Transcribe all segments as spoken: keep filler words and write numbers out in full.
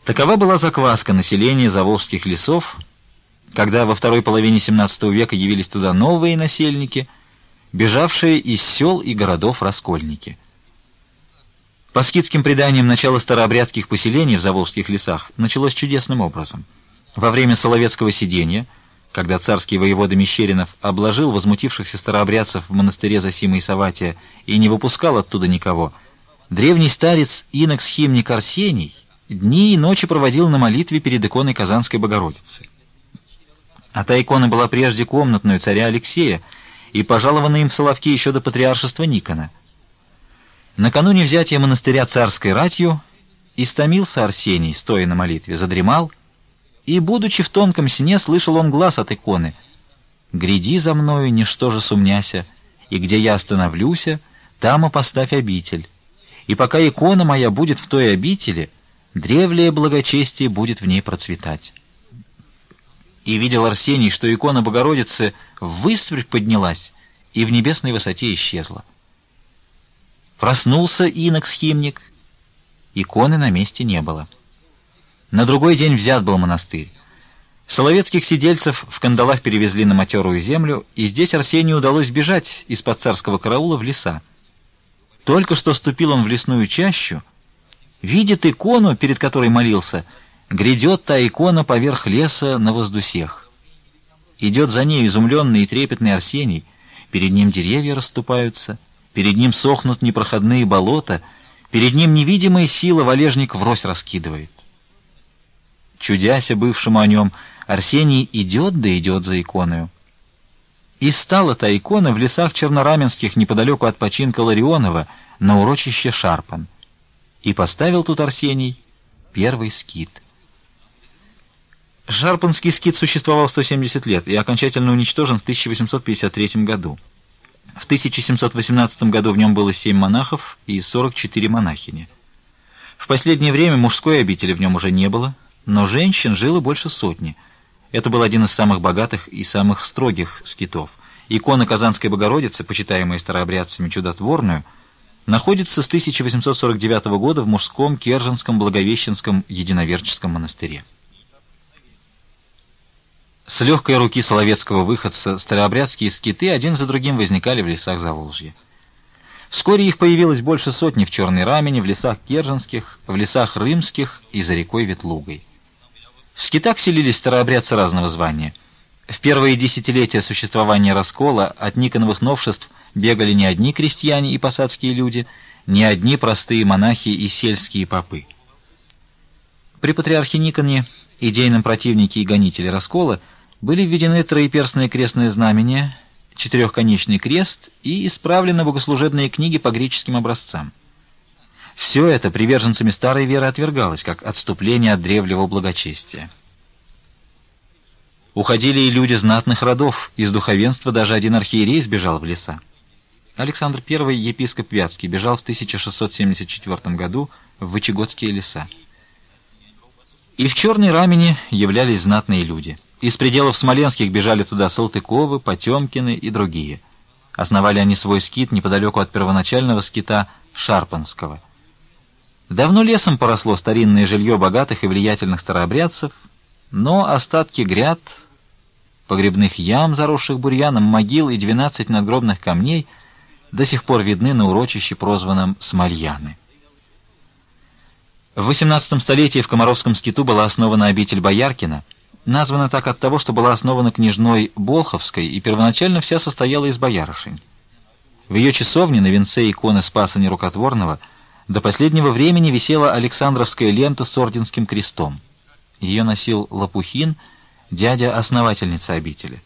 Такова была закваска населения заволжских лесов, когда во второй половине семнадцатого века явились туда новые насельники, бежавшие из сел и городов раскольники. По скитским преданиям, начало старообрядских поселений в заволжских лесах началось чудесным образом. Во время Соловецкого сидения, когда царский воевода Мещеринов обложил возмутившихся старообрядцев в монастыре Зосимы и Саватия и не выпускал оттуда никого, древний старец инок-схимник Арсений дни и ночи проводил на молитве перед иконой Казанской Богородицы. А та икона была прежде комнатной царя Алексея и пожалована им в Соловки еще до патриаршества Никона. Накануне взятия монастыря царской ратью истомился Арсений, стоя на молитве, задремал, и, будучи в тонком сне, слышал он глас от иконы: «Гряди за мною, ничто же сумняся, и где я остановлюся, там и поставь обитель. И пока икона моя будет в той обители, древлее благочестие будет в ней процветать». И видел Арсений, что икона Богородицы ввысь поднялась и в небесной высоте исчезла. Проснулся инок-схимник, иконы на месте не было. На другой день взят был монастырь. Соловецких сидельцев в кандалах перевезли на матерую землю, и здесь Арсению удалось бежать из-под царского караула в леса. Только что ступил он в лесную чащу, видит икону, перед которой молился. Грядет та икона поверх леса на воздусех. Идет за ней изумленный и трепетный Арсений, перед ним деревья расступаются, перед ним сохнут непроходные болота, перед ним невидимая сила валежник врозь раскидывает. Чудяся бывшему о нем, Арсений идет да идет за иконою. И стала та икона в лесах чернораменских неподалеку от починка Ларионова на урочище Шарпан. И поставил тут Арсений первый скит. Шарпанский скит существовал сто семьдесят лет и окончательно уничтожен в тысяча восемьсот пятьдесят третьем году. В тысяча семьсот восемнадцатом году в нем было семь монахов и сорок четыре монахини. В последнее время мужской обители в нем уже не было, но женщин жило больше сотни. Это был один из самых богатых и самых строгих скитов. Икона Казанской Богородицы, почитаемая старообрядцами чудотворную, находится с тысяча восемьсот сорок девятого года в мужском Керженском Благовещенском единоверческом монастыре. С легкой руки соловецкого выходца старообрядские скиты один за другим возникали в лесах Заволжья. Вскоре их появилось больше сотни в Черной Рамени, в лесах Керженских, в лесах Рымских и за рекой Ветлугой. В скитах селились старообрядцы разного звания. В первые десятилетия существования раскола от Никоновых новшеств бегали не одни крестьяне и посадские люди, не одни простые монахи и сельские попы. При патриархе Никоне, идейном противнике и гонителе раскола, были введены троеперстные крестные знамения, четырехконечный крест и исправлены богослужебные книги по греческим образцам. Все это приверженцами старой веры отвергалось, как отступление от древнего благочестия. Уходили и люди знатных родов, из духовенства даже один архиерей сбежал в леса. Александр Первый, епископ Вятский, бежал в тысяча шестьсот семьдесят четвёртом году в Вычегодские леса. И в Черной Рамени являлись знатные люди. Из пределов смоленских бежали туда Салтыковы, Потемкины и другие. Основали они свой скит неподалеку от первоначального скита Шарпанского. Давно лесом поросло старинное жилье богатых и влиятельных старообрядцев, но остатки гряд, погребных ям, заросших бурьяном, могил и двенадцать надгробных камней до сих пор видны на урочище, прозванном Смольяны. В восемнадцатом столетии в Комаровском скиту была основана обитель Бояркина, названа так от того, что была основана княжной Болховской и первоначально вся состояла из боярышень. В ее часовне на венце иконы Спаса Нерукотворного до последнего времени висела Александровская лента с орденским крестом. Ее носил Лопухин, дядя основательницы обители.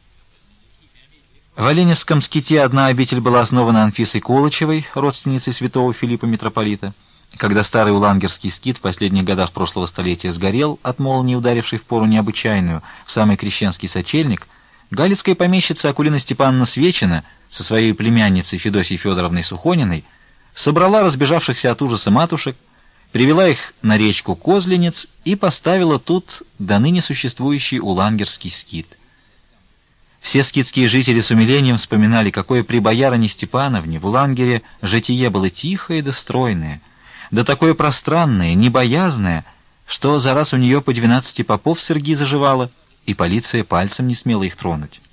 В Оленевском ските одна обитель была основана Анфисой Колычевой, родственницей святого Филиппа митрополита. Когда старый улангерский скит в последних годах прошлого столетия сгорел от молнии, ударившей в пору необычайную, в самый крещенский сочельник, галицкая помещица Акулина Степановна Свечина со своей племянницей Федосией Федоровной Сухониной собрала разбежавшихся от ужаса матушек, привела их на речку Козленец и поставила тут до ныне существующий улангерский скит. Все скитские жители с умилением вспоминали, какое при боярине Степановне в Улангере житие было тихое да стройное, да такое пространное, небоязное, что за раз у нее по двенадцати попов с Ирги заживало, и полиция пальцем не смела их тронуть.